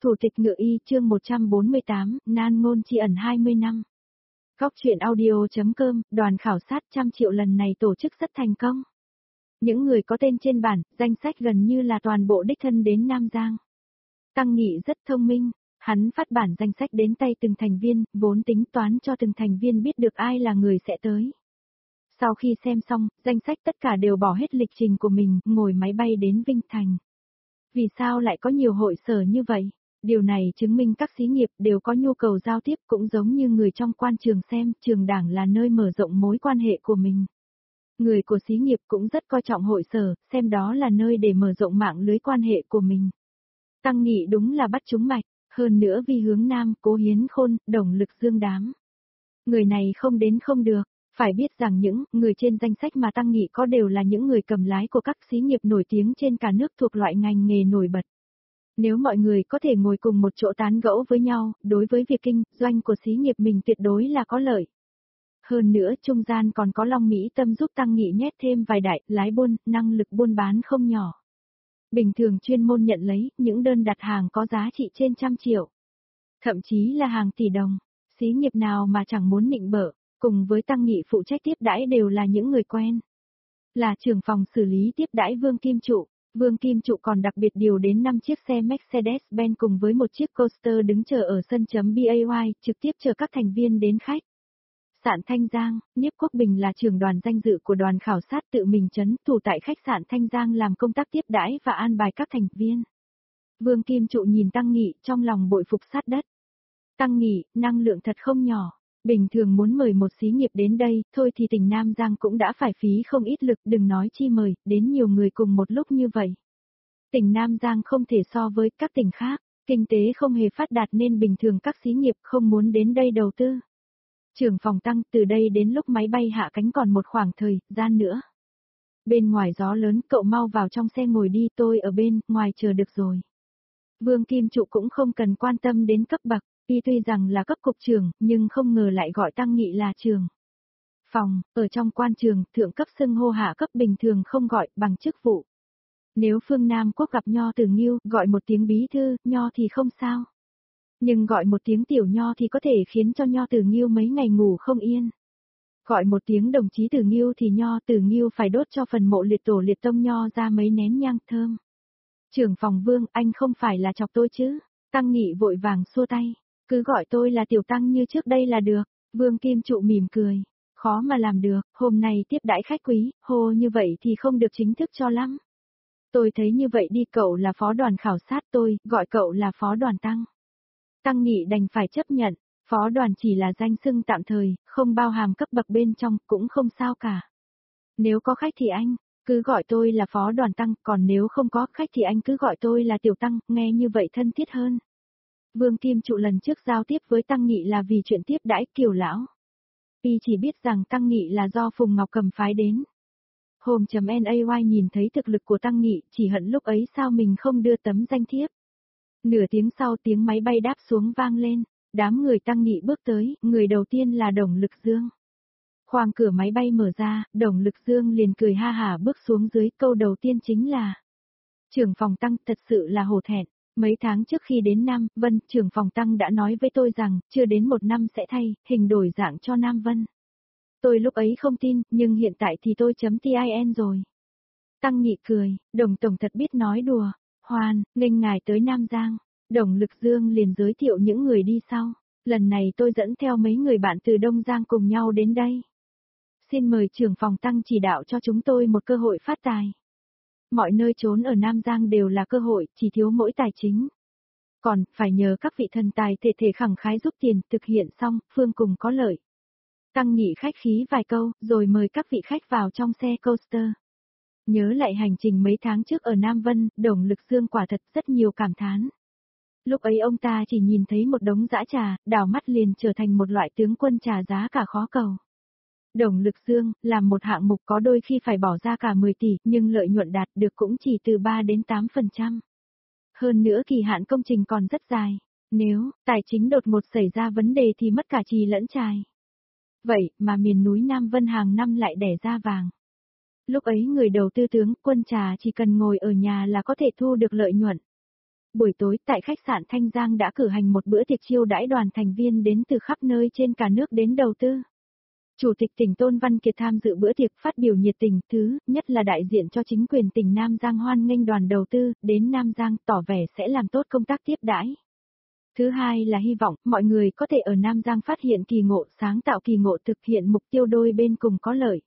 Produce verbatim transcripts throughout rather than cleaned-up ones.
Thủ tịch Ngự Y chương một trăm bốn mươi tám, nan ngôn tri ẩn hai mươi năm. Góc truyện audio.com, đoàn khảo sát trăm triệu lần này tổ chức rất thành công. Những người có tên trên bản, danh sách gần như là toàn bộ đích thân đến Nam Giang. Tăng Nghị rất thông minh, hắn phát bản danh sách đến tay từng thành viên, vốn tính toán cho từng thành viên biết được ai là người sẽ tới. Sau khi xem xong, danh sách tất cả đều bỏ hết lịch trình của mình, ngồi máy bay đến Vinh Thành. Vì sao lại có nhiều hội sở như vậy? Điều này chứng minh các xí nghiệp đều có nhu cầu giao tiếp, cũng giống như người trong quan trường xem trường đảng là nơi mở rộng mối quan hệ của mình. Người của xí nghiệp cũng rất coi trọng hội sở, xem đó là nơi để mở rộng mạng lưới quan hệ của mình. Tăng Nghị đúng là bắt trúng mạch, hơn nữa vì hướng Nam, Cố Hiến Khôn, Đồng Lực Dương đám. Người này không đến không được. Phải biết rằng những người trên danh sách mà Tăng Nghị có đều là những người cầm lái của các xí nghiệp nổi tiếng trên cả nước thuộc loại ngành nghề nổi bật. Nếu mọi người có thể ngồi cùng một chỗ tán gẫu với nhau, đối với việc kinh doanh của xí nghiệp mình tuyệt đối là có lợi. Hơn nữa trung gian còn có Long Mỹ Tâm giúp Tăng Nghị nhét thêm vài đại lái buôn, năng lực buôn bán không nhỏ. Bình thường chuyên môn nhận lấy những đơn đặt hàng có giá trị trên trăm triệu. Thậm chí là hàng tỷ đồng, xí nghiệp nào mà chẳng muốn nịnh bợ. Cùng với Tăng Nghị phụ trách tiếp đãi đều là những người quen. Là trưởng phòng xử lý tiếp đãi Vương Kim Trụ, Vương Kim Trụ còn đặc biệt điều đến năm chiếc xe Mercedes-Benz cùng với một chiếc coaster đứng chờ ở sân chấm bay, trực tiếp chờ các thành viên đến khách. Sạn Thanh Giang, Niếp Quốc Bình là trưởng đoàn danh dự của đoàn khảo sát tự mình trấn thủ tại khách sạn Thanh Giang làm công tác tiếp đãi và an bài các thành viên. Vương Kim Trụ nhìn Tăng Nghị trong lòng bội phục sát đất. Tăng Nghị, năng lượng thật không nhỏ. Bình thường muốn mời một xí nghiệp đến đây, thôi thì tỉnh Nam Giang cũng đã phải phí không ít lực, đừng nói chi mời, đến nhiều người cùng một lúc như vậy. Tỉnh Nam Giang không thể so với các tỉnh khác, kinh tế không hề phát đạt nên bình thường các xí nghiệp không muốn đến đây đầu tư. Trưởng phòng Tăng, từ đây đến lúc máy bay hạ cánh còn một khoảng thời gian nữa. Bên ngoài gió lớn, cậu mau vào trong xe ngồi đi, tôi ở bên ngoài chờ được rồi. Vương Kim Trụ cũng không cần quan tâm đến cấp bậc. Y tuy rằng là cấp cục trưởng, nhưng không ngờ lại gọi Tăng Nghị là trường phòng, ở trong quan trường, thượng cấp xưng hô hạ cấp bình thường không gọi bằng chức vụ. Nếu phương Nam Quốc gặp Nho Tử Nghiêu, gọi một tiếng bí thư, Nho thì không sao. Nhưng gọi một tiếng tiểu Nho thì có thể khiến cho Nho Tử Nghiêu mấy ngày ngủ không yên. Gọi một tiếng đồng chí Tử Nghiêu thì Nho Tử Nghiêu phải đốt cho phần mộ liệt tổ liệt tông Nho ra mấy nén nhang thơm. Trưởng phòng Vương, anh không phải là chọc tôi chứ? Tăng Nghị vội vàng xua tay. Cứ gọi tôi là tiểu Tăng như trước đây là được. Vương Kim Trụ mỉm cười. Khó mà làm được, hôm nay tiếp đãi khách quý, hô như vậy thì không được chính thức cho lắm. Tôi thấy như vậy đi, cậu là phó đoàn khảo sát, tôi gọi cậu là phó đoàn Tăng. Tăng Nghị đành phải chấp nhận, phó đoàn chỉ là danh xưng tạm thời, không bao hàm cấp bậc bên trong, cũng không sao cả. Nếu có khách thì anh, cứ gọi tôi là phó đoàn Tăng, còn nếu không có khách thì anh cứ gọi tôi là tiểu Tăng, nghe như vậy thân thiết hơn. Vương Kim Trụ lần trước giao tiếp với Tăng Nghị là vì chuyện tiếp đãi Kiều lão. Y chỉ biết rằng Tăng Nghị là do Phùng Ngọc Cầm phái đến. Home.nay nhìn thấy thực lực của Tăng Nghị, chỉ hận lúc ấy sao mình không đưa tấm danh thiếp. Nửa tiếng sau tiếng máy bay đáp xuống vang lên, đám người Tăng Nghị bước tới, người đầu tiên là Đồng Lực Dương. Khoang cửa máy bay mở ra, Đồng Lực Dương liền cười ha hả bước xuống dưới, câu đầu tiên chính là: trưởng phòng Tăng, thật sự là hổ thẹn. Mấy tháng trước khi đến Nam Vân, trưởng phòng Tăng đã nói với tôi rằng, chưa đến một năm sẽ thay, hình đổi dạng cho Nam Vân. Tôi lúc ấy không tin, nhưng hiện tại thì tôi chấm tin rồi. Tăng Nghị cười, Đồng Tổng thật biết nói đùa. Hoan, nghênh ngài tới Nam Giang. Đồng Lực Dương liền giới thiệu những người đi sau. Lần này tôi dẫn theo mấy người bạn từ Đông Giang cùng nhau đến đây. Xin mời trưởng phòng Tăng chỉ đạo cho chúng tôi một cơ hội phát tài. Mọi nơi trốn ở Nam Giang đều là cơ hội, chỉ thiếu mỗi tài chính. Còn, phải nhờ các vị thần tài thể thể khẳng khái giúp tiền, thực hiện xong, phương cùng có lợi. Tăng Nghị khách khí vài câu, rồi mời các vị khách vào trong xe coaster. Nhớ lại hành trình mấy tháng trước ở Nam Vân, Đồng Lực Dương quả thật rất nhiều cảm thán. Lúc ấy ông ta chỉ nhìn thấy một đống dã trà, đảo mắt liền trở thành một loại tướng quân trà giá cả khó cầu. Đồng Lực Dương, làm một hạng mục có đôi khi phải bỏ ra cả mười tỷ, nhưng lợi nhuận đạt được cũng chỉ từ ba đến tám phần trăm. Hơn nữa kỳ hạn công trình còn rất dài, nếu tài chính đột ngột xảy ra vấn đề thì mất cả trì lẫn trài. Vậy mà miền núi Nam Vân hàng năm lại đẻ ra vàng. Lúc ấy người đầu tư tướng quân trà chỉ cần ngồi ở nhà là có thể thu được lợi nhuận. Buổi tối tại khách sạn Thanh Giang đã cử hành một bữa tiệc chiêu đãi đoàn thành viên đến từ khắp nơi trên cả nước đến đầu tư. Chủ tịch tỉnh Tôn Văn Kiệt tham dự bữa tiệc phát biểu nhiệt tình, thứ nhất là đại diện cho chính quyền tỉnh Nam Giang hoan nghênh đoàn đầu tư đến Nam Giang tỏ vẻ sẽ làm tốt công tác tiếp đãi. Thứ hai là hy vọng mọi người có thể ở Nam Giang phát hiện kỳ ngộ, sáng tạo kỳ ngộ, thực hiện mục tiêu đôi bên cùng có lợi.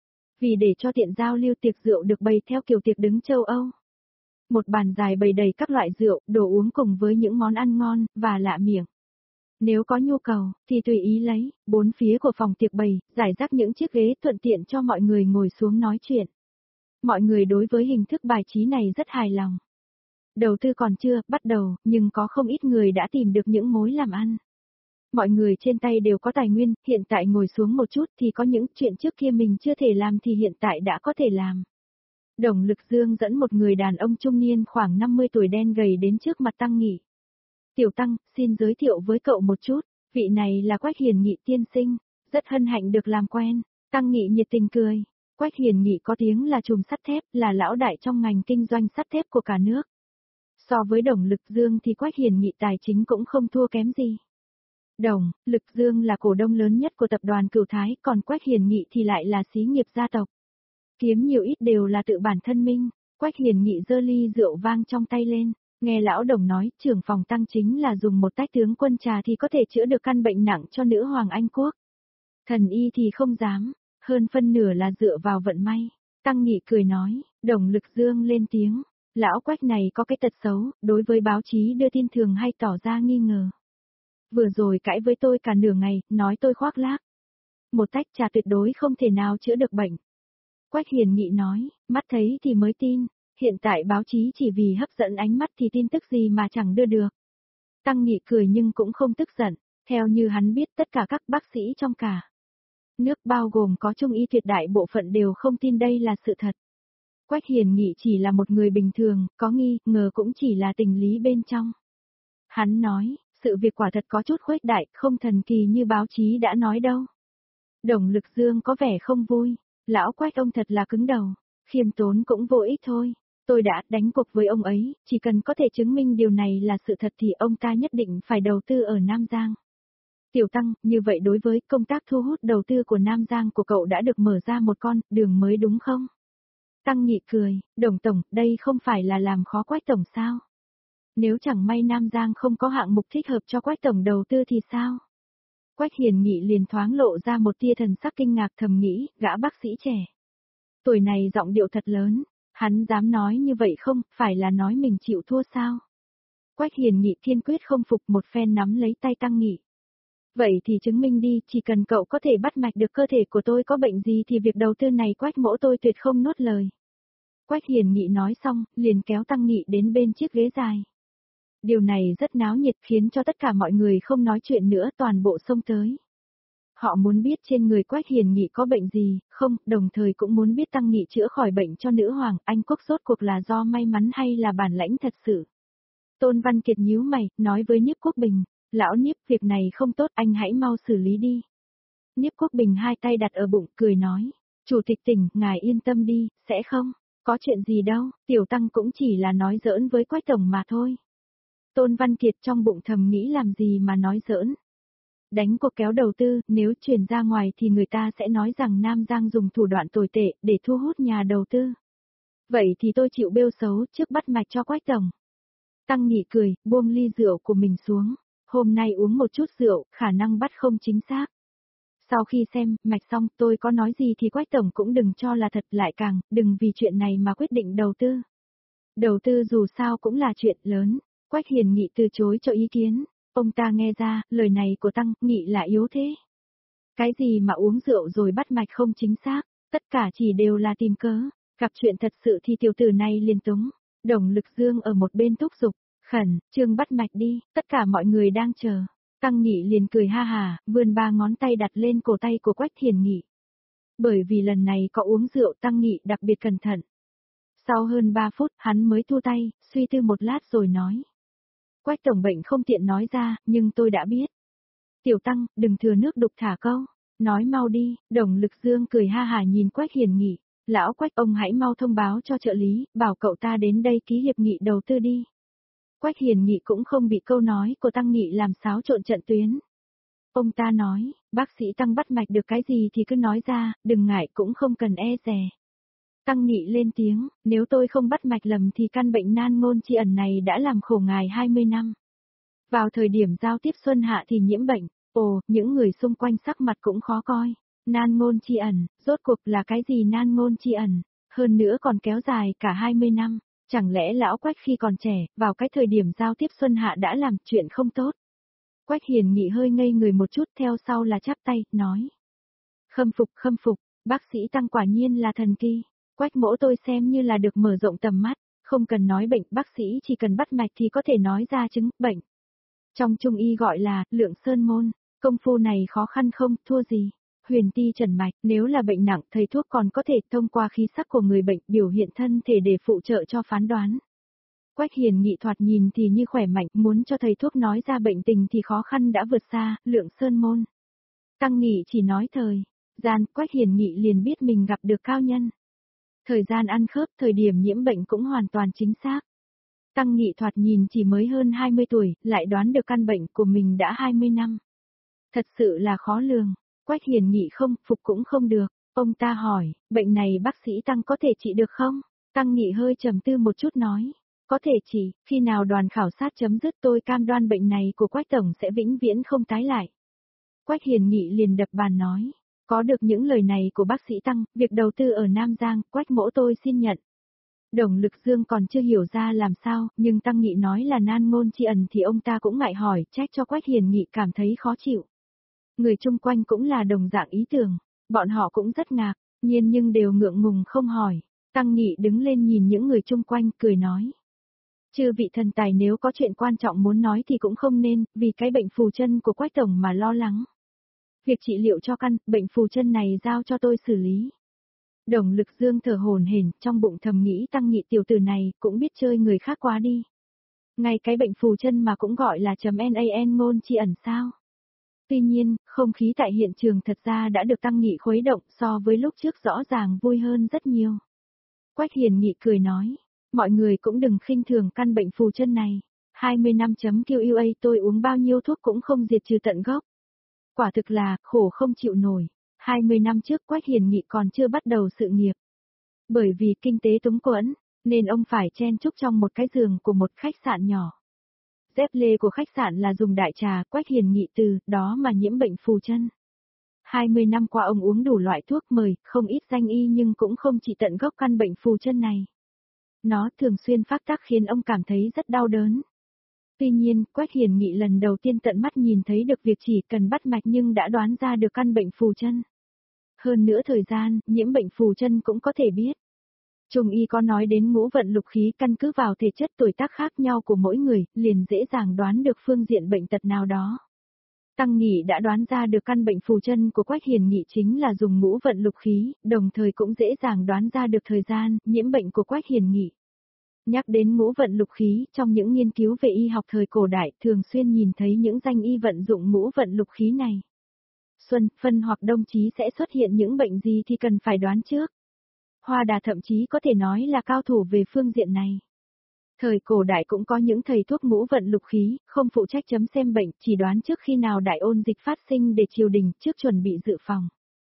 Vì để cho tiện giao lưu, tiệc rượu được bày theo kiểu tiệc đứng châu Âu. Một bàn dài bày đầy các loại rượu, đồ uống cùng với những món ăn ngon và lạ miệng. Nếu có nhu cầu, thì tùy ý lấy, bốn phía của phòng tiệc bày, giải rác những chiếc ghế thuận tiện cho mọi người ngồi xuống nói chuyện. Mọi người đối với hình thức bài trí này rất hài lòng. Đầu tư còn chưa bắt đầu, nhưng có không ít người đã tìm được những mối làm ăn. Mọi người trên tay đều có tài nguyên, hiện tại ngồi xuống một chút thì có những chuyện trước kia mình chưa thể làm thì hiện tại đã có thể làm. Đồng Lực Dương dẫn một người đàn ông trung niên khoảng năm mươi tuổi đen gầy đến trước mặt Tăng Nghị. Tiểu Tăng, xin giới thiệu với cậu một chút, vị này là Quách Hiền Nghị tiên sinh, rất hân hạnh được làm quen. Tăng Nghị nhiệt tình cười. Quách Hiền Nghị có tiếng là trùm sắt thép, là lão đại trong ngành kinh doanh sắt thép của cả nước. So với Đồng Lực Dương thì Quách Hiền Nghị tài chính cũng không thua kém gì. Đồng Lực Dương là cổ đông lớn nhất của tập đoàn Cửu Thái, còn Quách Hiền Nghị thì lại là xí nghiệp gia tộc. Kiếm nhiều ít đều là tự bản thân minh. Quách Hiền Nghị giơ ly rượu vang trong tay lên, nghe lão Đồng nói, trưởng phòng Tăng chính là dùng một tách tướng quân trà thì có thể chữa được căn bệnh nặng cho nữ hoàng Anh quốc. Thần y thì không dám, hơn phân nửa là dựa vào vận may. Tăng Nghị cười nói, Đồng Lực Dương lên tiếng, lão Quách này có cái tật xấu, đối với báo chí đưa tin thường hay tỏ ra nghi ngờ. Vừa rồi cãi với tôi cả nửa ngày, nói tôi khoác lác. Một tách trà tuyệt đối không thể nào chữa được bệnh. Quách Hiền Nghị nói, mắt thấy thì mới tin, hiện tại báo chí chỉ vì hấp dẫn ánh mắt thì tin tức gì mà chẳng đưa được. Tăng Nghị cười nhưng cũng không tức giận, theo như hắn biết tất cả các bác sĩ trong cả nước bao gồm có Trung y tuyệt đại bộ phận đều không tin đây là sự thật. Quách Hiền Nghị chỉ là một người bình thường, có nghi ngờ cũng chỉ là tình lý bên trong. Hắn nói, sự việc quả thật có chút khuếch đại, không thần kỳ như báo chí đã nói đâu. Đồng Lực Dương có vẻ không vui, lão Quách ông thật là cứng đầu, khiêm tốn cũng vô ích thôi. Tôi đã đánh cuộc với ông ấy, chỉ cần có thể chứng minh điều này là sự thật thì ông ta nhất định phải đầu tư ở Nam Giang. Tiểu Tăng, như vậy đối với công tác thu hút đầu tư của Nam Giang của cậu đã được mở ra một con đường mới đúng không? Tăng Nghị cười, Đồng Tổng, đây không phải là làm khó Quách Tổng sao? Nếu chẳng may Nam Giang không có hạng mục thích hợp cho Quách Tổng đầu tư thì sao? Quách Hiền Nghị liền thoáng lộ ra một tia thần sắc kinh ngạc, thầm nghĩ, gã bác sĩ trẻ. Tuổi này giọng điệu thật lớn, hắn dám nói như vậy không, phải là nói mình chịu thua sao? Quách Hiền Nghị kiên quyết không phục, một phen nắm lấy tay Tăng Nghị. Vậy thì chứng minh đi, chỉ cần cậu có thể bắt mạch được cơ thể của tôi có bệnh gì thì việc đầu tư này Quách mỗ tôi tuyệt không nuốt lời. Quách Hiền Nghị nói xong, liền kéo Tăng Nghị đến bên chiếc ghế dài. Điều này rất náo nhiệt khiến cho tất cả mọi người không nói chuyện nữa, toàn bộ xông tới. Họ muốn biết trên người Quách Hiền Nghị có bệnh gì, không, đồng thời cũng muốn biết Tăng Nghị chữa khỏi bệnh cho nữ hoàng Anh quốc rốt cuộc là do may mắn hay là bản lãnh thật sự. Tôn Văn Kiệt nhíu mày, nói với Niếp Quốc Bình, lão Niếp, việc này không tốt, anh hãy mau xử lý đi. Niếp Quốc Bình hai tay đặt ở bụng, cười nói, Chủ tịch tỉnh, ngài yên tâm đi, sẽ không, có chuyện gì đâu, Tiểu Tăng cũng chỉ là nói giỡn với Quách Tổng mà thôi. Tôn Văn Kiệt trong bụng thầm nghĩ làm gì mà nói giỡn. Đánh cuộc kéo đầu tư, nếu truyền ra ngoài thì người ta sẽ nói rằng Nam Giang dùng thủ đoạn tồi tệ để thu hút nhà đầu tư. Vậy thì tôi chịu bêu xấu trước bắt mạch cho Quách Tổng. Tăng Nghị cười, buông ly rượu của mình xuống. Hôm nay uống một chút rượu, khả năng bắt không chính xác. Sau khi xem, mạch xong, tôi có nói gì thì Quách Tổng cũng đừng cho là thật, lại càng, đừng vì chuyện này mà quyết định đầu tư. Đầu tư dù sao cũng là chuyện lớn. Quách Hiền Nghị từ chối cho ý kiến. Ông ta nghe ra, lời này của Tăng Nghị là yếu thế. Cái gì mà uống rượu rồi bắt mạch không chính xác, tất cả chỉ đều là tìm cớ. Gặp chuyện thật sự thì tiểu tử này liền túng. Đồng Lực Dương ở một bên thúc giục, khẩn, trương bắt mạch đi, tất cả mọi người đang chờ. Tăng Nghị liền cười ha hà, vươn ba ngón tay đặt lên cổ tay của Quách Hiền Nghị. Bởi vì lần này có uống rượu, Tăng Nghị đặc biệt cẩn thận. Sau hơn ba phút, hắn mới thu tay, suy tư một lát rồi nói. Quách Tổng bệnh không tiện nói ra, nhưng tôi đã biết. Tiểu Tăng, đừng thừa nước đục thả câu. Nói mau đi, Đồng Lực Dương cười ha hà nhìn Quách Hiền Nghị. Lão Quách, ông hãy mau thông báo cho trợ lý, bảo cậu ta đến đây ký hiệp nghị đầu tư đi. Quách Hiền Nghị cũng không bị câu nói của Tăng Nghị làm xáo trộn trận tuyến. Ông ta nói, bác sĩ Tăng bắt mạch được cái gì thì cứ nói ra, đừng ngại cũng không cần e dè. Tăng Nghị lên tiếng, nếu tôi không bắt mạch lầm thì căn bệnh nan ngôn chi ẩn này đã làm khổ ngài hai mươi năm. Vào thời điểm giao tiếp xuân hạ thì nhiễm bệnh, ồ, những người xung quanh sắc mặt cũng khó coi. Nan ngôn chi ẩn, rốt cuộc là cái gì nan ngôn chi ẩn, hơn nữa còn kéo dài cả hai mươi năm, chẳng lẽ lão Quách khi còn trẻ, vào cái thời điểm giao tiếp xuân hạ đã làm chuyện không tốt. Quách Hiền Nghị hơi ngây người một chút, theo sau là chắp tay, nói. Khâm phục khâm phục, bác sĩ Tăng quả nhiên là thần kỳ. Quách mỗ tôi xem như là được mở rộng tầm mắt, không cần nói bệnh, bác sĩ chỉ cần bắt mạch thì có thể nói ra chứng bệnh. Trong trung y gọi là lượng sơn môn, công phu này khó khăn không, thua gì. Huyền ti trần mạch, nếu là bệnh nặng, thầy thuốc còn có thể thông qua khí sắc của người bệnh biểu hiện thân thể để phụ trợ cho phán đoán. Quách Hiền Nghị thoạt nhìn thì như khỏe mạnh, muốn cho thầy thuốc nói ra bệnh tình thì khó khăn đã vượt xa, lượng sơn môn. Tăng Nghị chỉ nói thời gian, Quách Hiền Nghị liền biết mình gặp được cao nhân. Thời gian ăn khớp, thời điểm nhiễm bệnh cũng hoàn toàn chính xác. Tăng Nghị thoạt nhìn chỉ mới hơn hai mươi tuổi, lại đoán được căn bệnh của mình đã hai mươi năm. Thật sự là khó lường. Quách Hiền Nghị không, phục cũng không được. Ông ta hỏi, bệnh này bác sĩ Tăng có thể trị được không? Tăng Nghị hơi trầm tư một chút nói. Có thể trị, khi nào đoàn khảo sát chấm dứt tôi cam đoan bệnh này của Quách Tổng sẽ vĩnh viễn không tái lại. Quách Hiền Nghị liền đập bàn nói. Có được những lời này của bác sĩ Tăng, việc đầu tư ở Nam Giang, Quách mỗ tôi xin nhận. Đồng Lực Dương còn chưa hiểu ra làm sao, nhưng Tăng Nghị nói là nan ngôn chi ẩn thì ông ta cũng ngại hỏi, trách cho Quách Hiền Nghị cảm thấy khó chịu. Người chung quanh cũng là đồng dạng ý tưởng, bọn họ cũng rất ngạc, nhiên nhưng đều ngượng ngùng không hỏi. Tăng Nghị đứng lên nhìn những người chung quanh, cười nói. Chư vị thần tài nếu có chuyện quan trọng muốn nói thì cũng không nên, vì cái bệnh phù chân của Quách Tổng mà lo lắng. Việc trị liệu cho căn, bệnh phù chân này giao cho tôi xử lý. Đồng Lực Dương thở hổn hển, trong bụng thầm nghĩ Tăng Nghị tiểu tử này, cũng biết chơi người khác quá đi. Ngay cái bệnh phù chân mà cũng gọi là chấm nan ngôn chi ẩn sao. Tuy nhiên, không khí tại hiện trường thật ra đã được Tăng Nghị khuấy động so với lúc trước rõ ràng vui hơn rất nhiều. Quách Hiền Nghị cười nói, mọi người cũng đừng khinh thường căn bệnh phù chân này. hai mươi năm chấm quy a tôi uống bao nhiêu thuốc cũng không diệt trừ tận gốc. Quả thực là, khổ không chịu nổi. hai mươi năm trước Quách Hiền Nghị còn chưa bắt đầu sự nghiệp. Bởi vì kinh tế túng quẫn, nên ông phải chen chúc trong một cái giường của một khách sạn nhỏ. Dép lê của khách sạn là dùng đại trà, Quách Hiền Nghị từ đó mà nhiễm bệnh phù chân. hai mươi năm qua ông uống đủ loại thuốc mời, không ít danh y nhưng cũng không trị tận gốc căn bệnh phù chân này. Nó thường xuyên phát tác khiến ông cảm thấy rất đau đớn. Tuy nhiên, Quách Hiền Nghị lần đầu tiên tận mắt nhìn thấy được việc chỉ cần bắt mạch nhưng đã đoán ra được căn bệnh phù chân. Hơn nữa thời gian, nhiễm bệnh phù chân cũng có thể biết. Trung y có nói đến ngũ vận lục khí căn cứ vào thể chất tuổi tác khác nhau của mỗi người, liền dễ dàng đoán được phương diện bệnh tật nào đó. Tăng Nghị đã đoán ra được căn bệnh phù chân của Quách Hiền Nghị chính là dùng ngũ vận lục khí, đồng thời cũng dễ dàng đoán ra được thời gian, nhiễm bệnh của Quách Hiền Nghị. Nhắc đến ngũ vận lục khí, trong những nghiên cứu về y học thời cổ đại thường xuyên nhìn thấy những danh y vận dụng ngũ vận lục khí này. Xuân, phân hoặc đông chí sẽ xuất hiện những bệnh gì thì cần phải đoán trước. Hoa Đà thậm chí có thể nói là cao thủ về phương diện này. Thời cổ đại cũng có những thầy thuốc ngũ vận lục khí, không phụ trách chấm xem bệnh, chỉ đoán trước khi nào đại ôn dịch phát sinh để triều đình trước chuẩn bị dự phòng.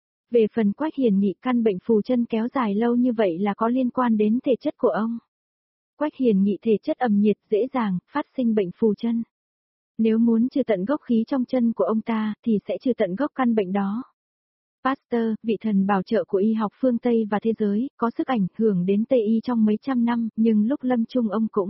Về phần Quách Hiền Nghị, căn bệnh phù chân kéo dài lâu như vậy là có liên quan đến thể chất của ông. Quách Hiền Nghị thể chất ẩm nhiệt dễ dàng, phát sinh bệnh phù chân. Nếu muốn trừ tận gốc khí trong chân của ông ta, thì sẽ trừ tận gốc căn bệnh đó. Pasteur, vị thần bảo trợ của y học phương Tây và thế giới, có sức ảnh hưởng đến Tây y trong mấy trăm năm, nhưng lúc lâm chung ông cũng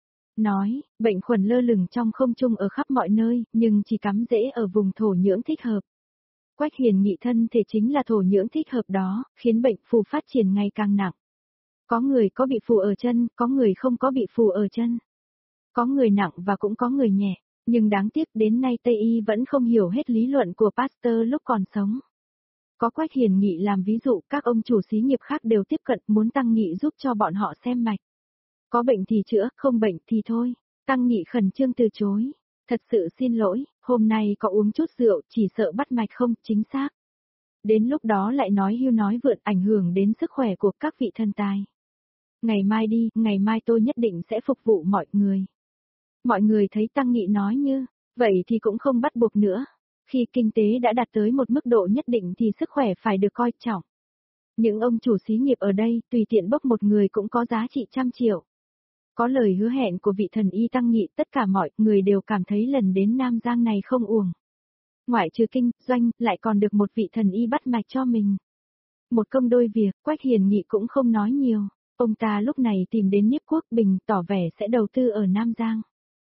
nói, bệnh khuẩn lơ lửng trong không trung ở khắp mọi nơi, nhưng chỉ cắm rễ ở vùng thổ nhưỡng thích hợp. Quách Hiền Nghị thân thể chính là thổ nhưỡng thích hợp đó, khiến bệnh phù phát triển ngày càng nặng. Có người có bị phù ở chân, có người không có bị phù ở chân. Có người nặng và cũng có người nhẹ, nhưng đáng tiếc đến nay Tây y vẫn không hiểu hết lý luận của Pasteur lúc còn sống. Có Quách Hiền Nghị làm ví dụ, các ông chủ xí nghiệp khác đều tiếp cận muốn Tăng Nghị giúp cho bọn họ xem mạch. Có bệnh thì chữa, không bệnh thì thôi. Tăng Nghị khẩn trương từ chối. Thật sự xin lỗi, hôm nay có uống chút rượu, chỉ sợ bắt mạch không, chính xác. Đến lúc đó lại nói hưu nói vượn ảnh hưởng đến sức khỏe của các vị thần tài. Ngày mai đi, ngày mai tôi nhất định sẽ phục vụ mọi người. Mọi người thấy Tăng Nghị nói như, vậy thì cũng không bắt buộc nữa. Khi kinh tế đã đạt tới một mức độ nhất định thì sức khỏe phải được coi trọng. Những ông chủ xí nghiệp ở đây, tùy tiện bốc một người cũng có giá trị trăm triệu. Có lời hứa hẹn của vị thần y Tăng Nghị, tất cả mọi người đều cảm thấy lần đến Nam Giang này không uổng. Ngoại trừ kinh doanh, lại còn được một vị thần y bắt mạch cho mình. Một công đôi việc, Quách Hiền Nghị cũng không nói nhiều. Ông ta lúc này tìm đến Niếp Quốc Bình tỏ vẻ sẽ đầu tư ở Nam Giang.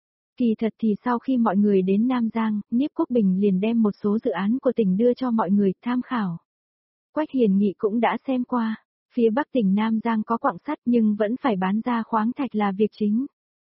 Kỳ thật thì sau khi mọi người đến Nam Giang, Niếp Quốc Bình liền đem một số dự án của tỉnh đưa cho mọi người tham khảo. Quách Hiền Nghị cũng đã xem qua. Phía Bắc tỉnh Nam Giang có quặng sắt nhưng vẫn phải bán ra khoáng thạch là việc chính.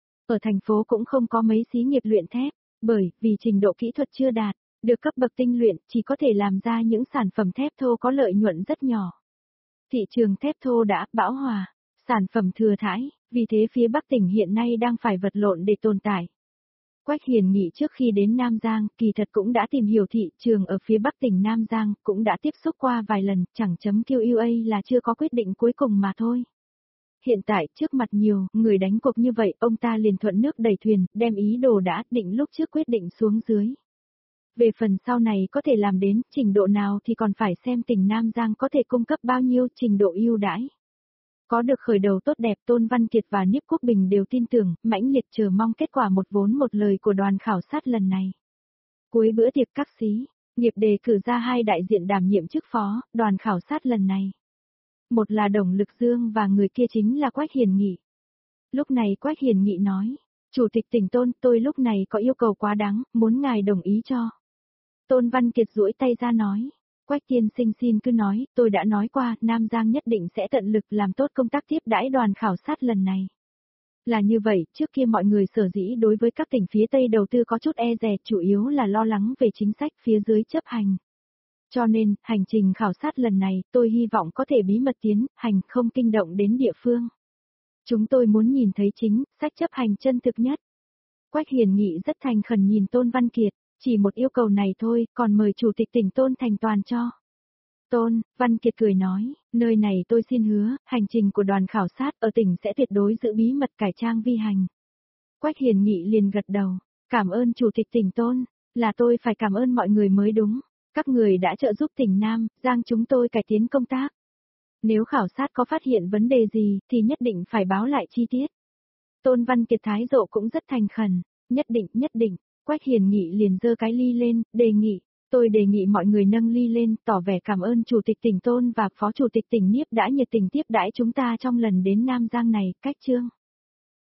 Ở thành phố cũng không có mấy xí nghiệp luyện thép, bởi vì trình độ kỹ thuật chưa đạt, được cấp bậc tinh luyện chỉ có thể làm ra những sản phẩm thép thô có lợi nhuận rất nhỏ. Thị trường thép thô đã bão hòa, sản phẩm thừa thãi, vì thế phía Bắc tỉnh hiện nay đang phải vật lộn để tồn tại. Quách Hiền Nghị trước khi đến Nam Giang, kỳ thật cũng đã tìm hiểu thị trường ở phía Bắc tỉnh Nam Giang, cũng đã tiếp xúc qua vài lần, chẳng chấm Q U A là chưa có quyết định cuối cùng mà thôi. Hiện tại, trước mặt nhiều người đánh cuộc như vậy, ông ta liền thuận nước đẩy thuyền, đem ý đồ đã định lúc trước quyết định xuống dưới. Về phần sau này có thể làm đến trình độ nào thì còn phải xem tỉnh Nam Giang có thể cung cấp bao nhiêu trình độ ưu đãi. Có được khởi đầu tốt đẹp, Tôn Văn Kiệt và Niếp Quốc Bình đều tin tưởng, mãnh liệt chờ mong kết quả một vốn một lời của đoàn khảo sát lần này. Cuối bữa tiệc các xí, nghiệp đề cử ra hai đại diện đảm nhiệm chức phó, đoàn khảo sát lần này. Một là Đồng Lực Dương và người kia chính là Quách Hiền Nghị. Lúc này Quách Hiền Nghị nói, Chủ tịch tỉnh Tôn, tôi lúc này có yêu cầu quá đáng, muốn ngài đồng ý cho. Tôn Văn Kiệt duỗi tay ra nói, Quách tiên sinh xin cứ nói, tôi đã nói qua, Nam Giang nhất định sẽ tận lực làm tốt công tác tiếp đãi đoàn khảo sát lần này. Là như vậy, trước kia mọi người sở dĩ đối với các tỉnh phía Tây đầu tư có chút e dè, chủ yếu là lo lắng về chính sách phía dưới chấp hành. Cho nên, hành trình khảo sát lần này, tôi hy vọng có thể bí mật tiến hành, không kinh động đến địa phương. Chúng tôi muốn nhìn thấy chính sách chấp hành chân thực nhất. Quách Hiền Nghị rất thành khẩn nhìn Tôn Văn Kiệt. Chỉ một yêu cầu này thôi, còn mời Chủ tịch tỉnh Tôn thành toàn cho. Tôn, Văn Kiệt cười nói, nơi này tôi xin hứa, hành trình của đoàn khảo sát ở tỉnh sẽ tuyệt đối giữ bí mật cải trang vi hành. Quách Hiền Nghị liền gật đầu, cảm ơn Chủ tịch tỉnh Tôn, là tôi phải cảm ơn mọi người mới đúng, các người đã trợ giúp tỉnh Nam, Giang chúng tôi cải tiến công tác. Nếu khảo sát có phát hiện vấn đề gì, thì nhất định phải báo lại chi tiết. Tôn Văn Kiệt thái độ cũng rất thành khẩn, nhất định, nhất định. Quách Hiền Nghị liền giơ cái ly lên, đề nghị, tôi đề nghị mọi người nâng ly lên, tỏ vẻ cảm ơn Chủ tịch tỉnh Tôn và Phó Chủ tịch tỉnh Niếp đã nhiệt tình tiếp đãi chúng ta trong lần đến Nam Giang này, cách chương.